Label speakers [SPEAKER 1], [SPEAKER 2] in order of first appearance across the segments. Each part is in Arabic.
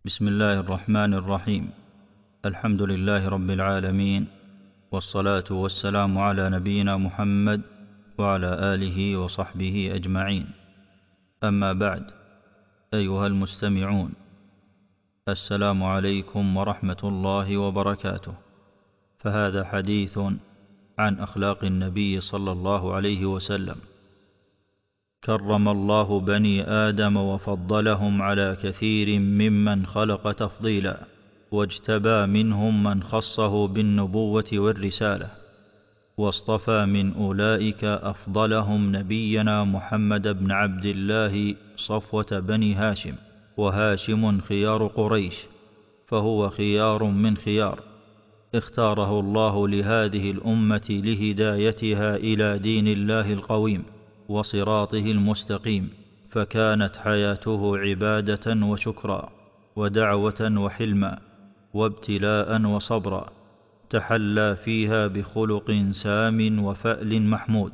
[SPEAKER 1] بسم الله الرحمن الرحيم. الحمد لله رب العالمين، والصلاة والسلام على نبينا محمد وعلى آله وصحبه أجمعين. أما بعد، أيها المستمعون، السلام عليكم ورحمة الله وبركاته. فهذا حديث عن أخلاق النبي صلى الله عليه وسلم. كرم الله بني آدم وفضلهم على كثير ممن خلق تفضيلا، واجتبى منهم من خصه بالنبوة والرسالة، واصطفى من أولئك أفضلهم نبينا محمد بن عبد الله صفوة بني هاشم، وهاشم خيار قريش، فهو خيار من خيار، اختاره الله لهذه الأمة لهدايتها إلى دين الله القويم وصراطه المستقيم، فكانت حياته عبادة وشكرا ودعوة وحلما وابتلاء وصبرا، تحلى فيها بخلق سام وفأل محمود،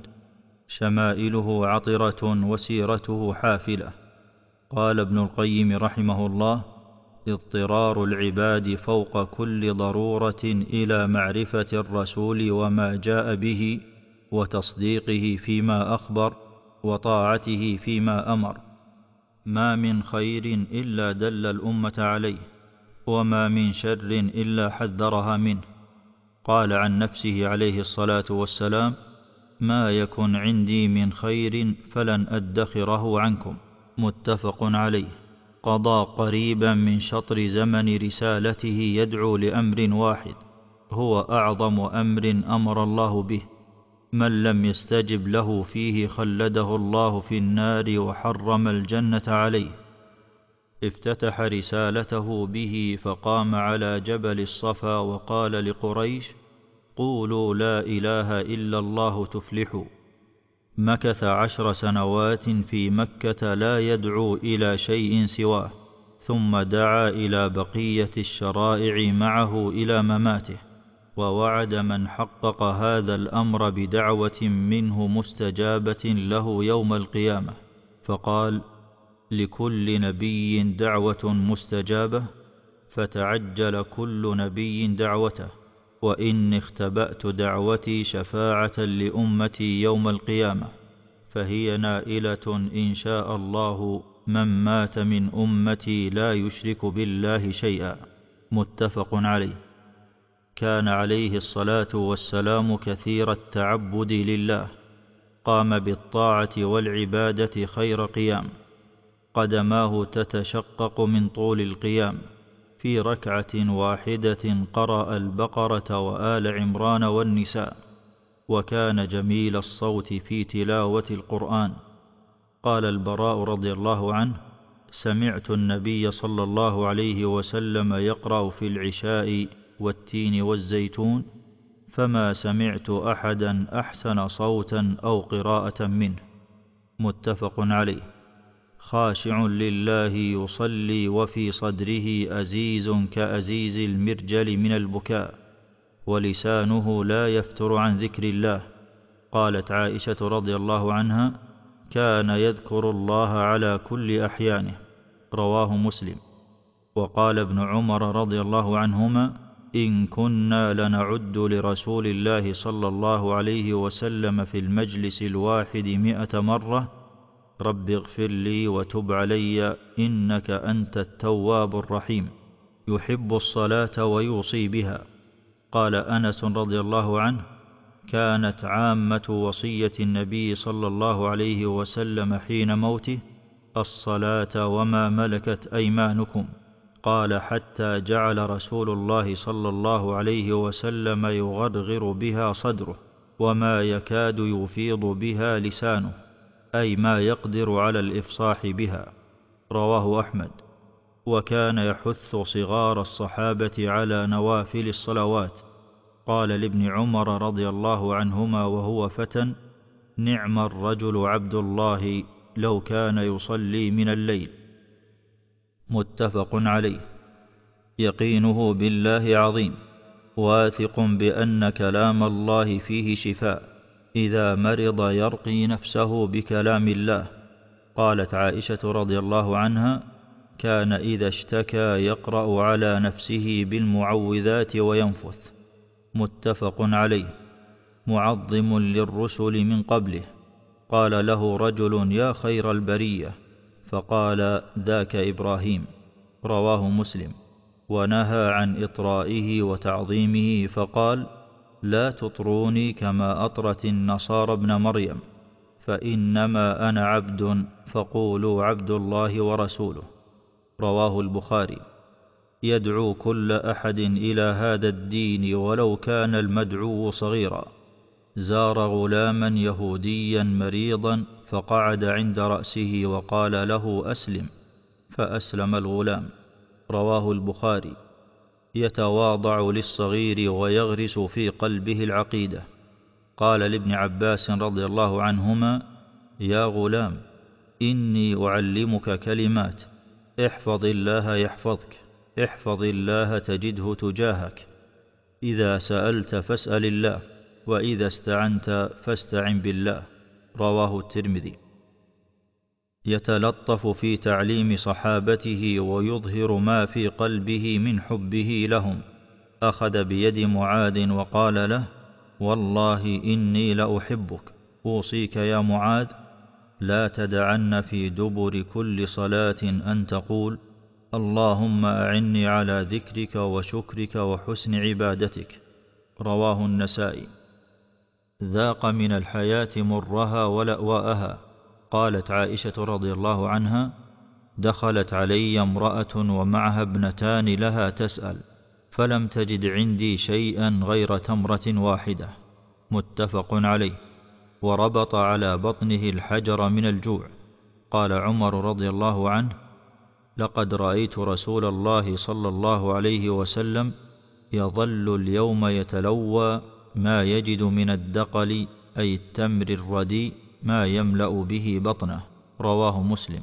[SPEAKER 1] شمائله عطرة وسيرته حافلة. قال ابن القيم رحمه الله: اضطرار العباد فوق كل ضرورة إلى معرفة الرسول وما جاء به، وتصديقه فيما أخبر، وطاعته فيما أمر. ما من خير إلا دل الأمة عليه، وما من شر إلا حذرها منه. قال عن نفسه عليه الصلاة والسلام: ما يكن عندي من خير فلن أدخره عنكم. متفق عليه. قضى قريبا من شطر زمن رسالته يدعو لأمر واحد، هو أعظم أمر أمر الله به. من لم يستجب له فيه خلده الله في النار وحرم الجنة عليه. افتتح رسالته به فقام على جبل الصفا وقال لقريش: قولوا لا إله إلا الله تفلحوا. مكث 10 سنوات في مكة لا يدعو إلى شيء سواه، ثم دعا إلى بقية الشرائع معه إلى مماته، ووعد من حقق هذا الأمر بدعوة منه مستجابة له يوم القيامة، فقال: لكل نبي دعوة مستجابة، فتعجل كل نبي دعوته، وإني اختبأت دعوتي شفاعة لأمتي يوم القيامة، فهي نائلة إن شاء الله من مات من أمتي لا يشرك بالله شيئا. متفق عليه. كان عليه الصلاة والسلام كثير التعبد لله، قام بالطاعة والعبادة خير قيام، قدماه تتشقق من طول القيام، في ركعة واحدة قرأ البقرة وآل عمران والنساء، وكان جميل الصوت في تلاوة القرآن. قال البراء رضي الله عنه: سمعت النبي صلى الله عليه وسلم يقرأ في العشاء والتين والزيتون، فما سمعت أحدا أحسن صوتا أو قراءة منه. متفق عليه. خاشع لله يصلي وفي صدره أزيز كأزيز المرجل من البكاء، ولسانه لا يفتر عن ذكر الله. قالت عائشة رضي الله عنها: كان يذكر الله على كل أحيانه. رواه مسلم. وقال ابن عمر رضي الله عنهما: إن كنا لنعد لرسول الله صلى الله عليه وسلم في المجلس الواحد 100 مرة: رب اغفر لي وتب علي إنك أنت التواب الرحيم، يحب الصلاة ويوصي بها. قال أنس رضي الله عنه: كانت عامة وصية النبي صلى الله عليه وسلم حين موته: الصلاة وما ملكت أيمانكم. قال: حتى جعل رسول الله صلى الله عليه وسلم يغرغر بها صدره، وما يكاد يفيض بها لسانه، أي ما يقدر على الإفصاح بها. رواه أحمد. وكان يحث صغار الصحابة على نوافل الصلوات. قال لابن عمر رضي الله عنهما وهو فتى: نعم الرجل عبد الله لو كان يصلي من الليل. متفق عليه. يقينه بالله عظيم، واثق بأن كلام الله فيه شفاء، إذا مرض يرقي نفسه بكلام الله. قالت عائشة رضي الله عنها: كان إذا اشتكى يقرأ على نفسه بالمعوذات وينفث. متفق عليه. معظم للرسل من قبله. قال له رجل: يا خير البرية، فقال: ذاك إبراهيم. رواه مسلم. ونهى عن إطرائه وتعظيمه فقال: لا تطروني كما أطرت النصارى ابن مريم، فإنما أنا عبد فقولوا عبد الله ورسوله. رواه البخاري. يدعو كل أحد إلى هذا الدين ولو كان المدعو صغيرا. زار غلاما يهوديا مريضا فقعد عند رأسه وقال له: أسلم، فأسلم الغلام. رواه البخاري. يتواضع للصغير ويغرس في قلبه العقيدة. قال لابن عباس رضي الله عنهما: يا غلام، إني أعلمك كلمات، احفظ الله يحفظك، احفظ الله تجده تجاهك، إذا سألت فاسأل الله، وإذا استعنت فاستعن بالله. رواه الترمذي. يتلطف في تعليم صحابته ويظهر ما في قلبه من حبه لهم. أخذ بيد معاذ وقال له: والله إني لأحبك، أوصيك يا معاذ لا تدعن في دبر كل صلاة أن تقول: اللهم أعني على ذكرك وشكرك وحسن عبادتك. رواه النسائي. ذاق من الحياة مرها ولأواءها. قالت عائشة رضي الله عنها: دخلت علي امرأة ومعها ابنتان لها تسأل، فلم تجد عندي شيئا غير تمرة واحدة. متفق عليه. وربط على بطنه الحجر من الجوع. قال عمر رضي الله عنه: لقد رأيت رسول الله صلى الله عليه وسلم يظل اليوم يتلوى ما يجد من الدقل، أي التمر الرديء، ما يملأ به بطنه. رواه مسلم.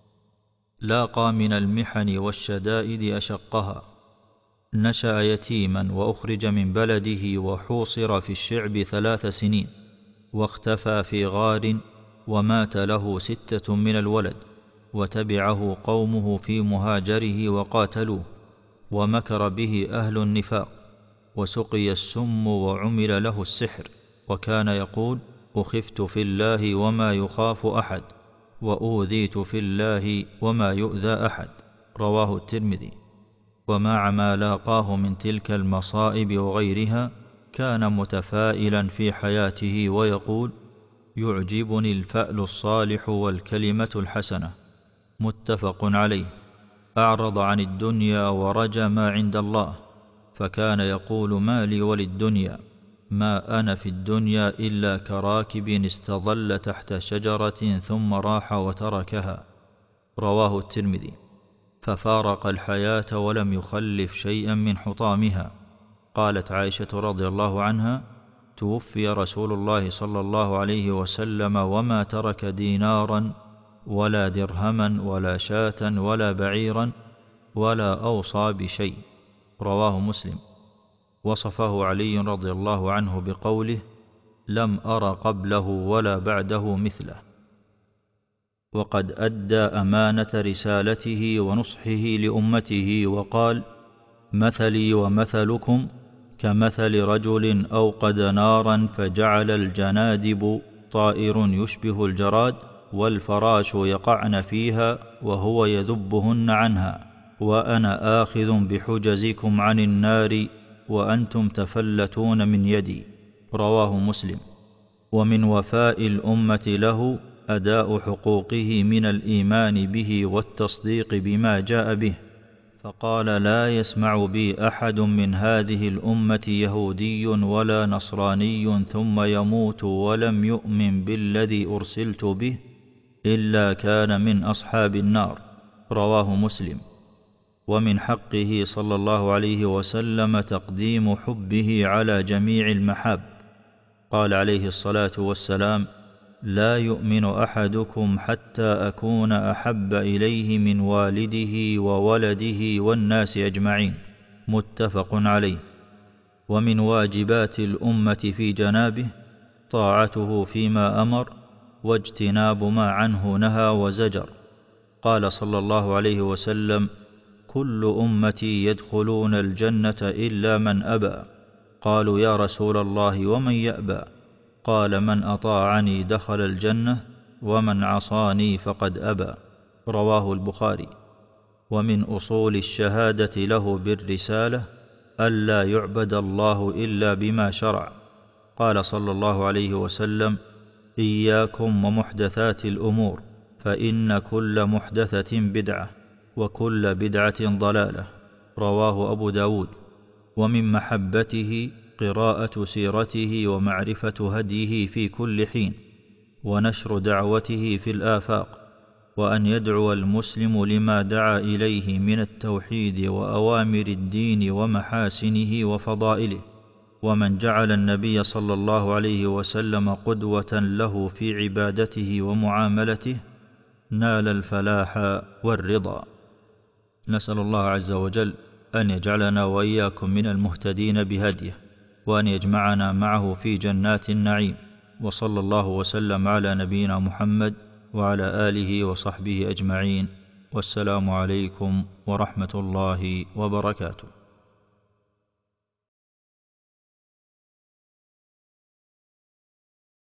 [SPEAKER 1] لاقى من المحن والشدائد أشقها. نشأ يتيما وأخرج من بلده وحوصر في الشعب 3 سنين، واختفى في غار، ومات له 6 من الولد، وتبعه قومه في مهاجره وقاتلوه، ومكر به أهل النفاق، وسقي السم وعمل له السحر، وكان يقول: أخفت في الله وما يخاف أحد، وأوذيت في الله وما يؤذى أحد. رواه الترمذي. ومع ما لاقاه من تلك المصائب وغيرها كان متفائلا في حياته ويقول: يعجبني الفأل الصالح والكلمة الحسنة. متفق عليه. أعرض عن الدنيا ورجى ما عند الله، فكان يقول: ما لي وللدنيا، ما أنا في الدنيا إلا كراكب استظل تحت شجرة ثم راح وتركها. رواه الترمذي. ففارق الحياة ولم يخلف شيئا من حطامها. قالت عائشة رضي الله عنها: توفي رسول الله صلى الله عليه وسلم وما ترك دينارا ولا درهما ولا شاة ولا بعيرا ولا أوصى بشيء. رواه مسلم. وصفه علي رضي الله عنه بقوله: لم أر قبله ولا بعده مثله. وقد أدى أمانة رسالته ونصحه لأمته وقال: مثلي ومثلكم كمثل رجل أوقد نارا فجعل الجنادب طائر يشبه الجراد والفراش يقعن فيها وهو يذبهن عنها، وأنا آخذ بحجزكم عن النار وأنتم تفلتون من يدي. رواه مسلم. ومن وفاء الأمة له أداء حقوقه من الإيمان به والتصديق بما جاء به، فقال: لا يسمع بي أحد من هذه الأمة يهودي ولا نصراني ثم يموت ولم يؤمن بالذي أرسلت به إلا كان من أصحاب النار. رواه مسلم. ومن حقه صلى الله عليه وسلم تقديم حبه على جميع المحاب. قال عليه الصلاة والسلام: لا يؤمن أحدكم حتى أكون أحب إليه من والده وولده والناس أجمعين. متفق عليه. ومن واجبات الأمة في جنابه طاعته فيما أمر واجتناب ما عنه نهى وزجر. قال صلى الله عليه وسلم: كل أمتي يدخلون الجنة إلا من أبى. قالوا: يا رسول الله ومن يأبى؟ قال: من أطاعني دخل الجنة ومن عصاني فقد أبى. رواه البخاري. ومن أصول الشهادة له بالرسالة ألا يعبد الله إلا بما شرع. قال صلى الله عليه وسلم: إياكم ومحدثات الأمور، فإن كل محدثة بدعة، وكل بدعة ضلالة. رواه أبو داود. ومن محبته قراءة سيرته ومعرفة هديه في كل حين، ونشر دعوته في الآفاق، وأن يدعو المسلم لما دعا إليه من التوحيد وأوامر الدين ومحاسنه وفضائله. ومن جعل النبي صلى الله عليه وسلم قدوة له في عبادته ومعاملته نال الفلاح والرضا. نسأل الله عز وجل أن يجعلنا وإياكم من المهتدين بهديه، وأن يجمعنا معه في جنات النعيم. وصلى الله وسلم على نبينا محمد وعلى آله وصحبه أجمعين. والسلام عليكم ورحمة الله وبركاته.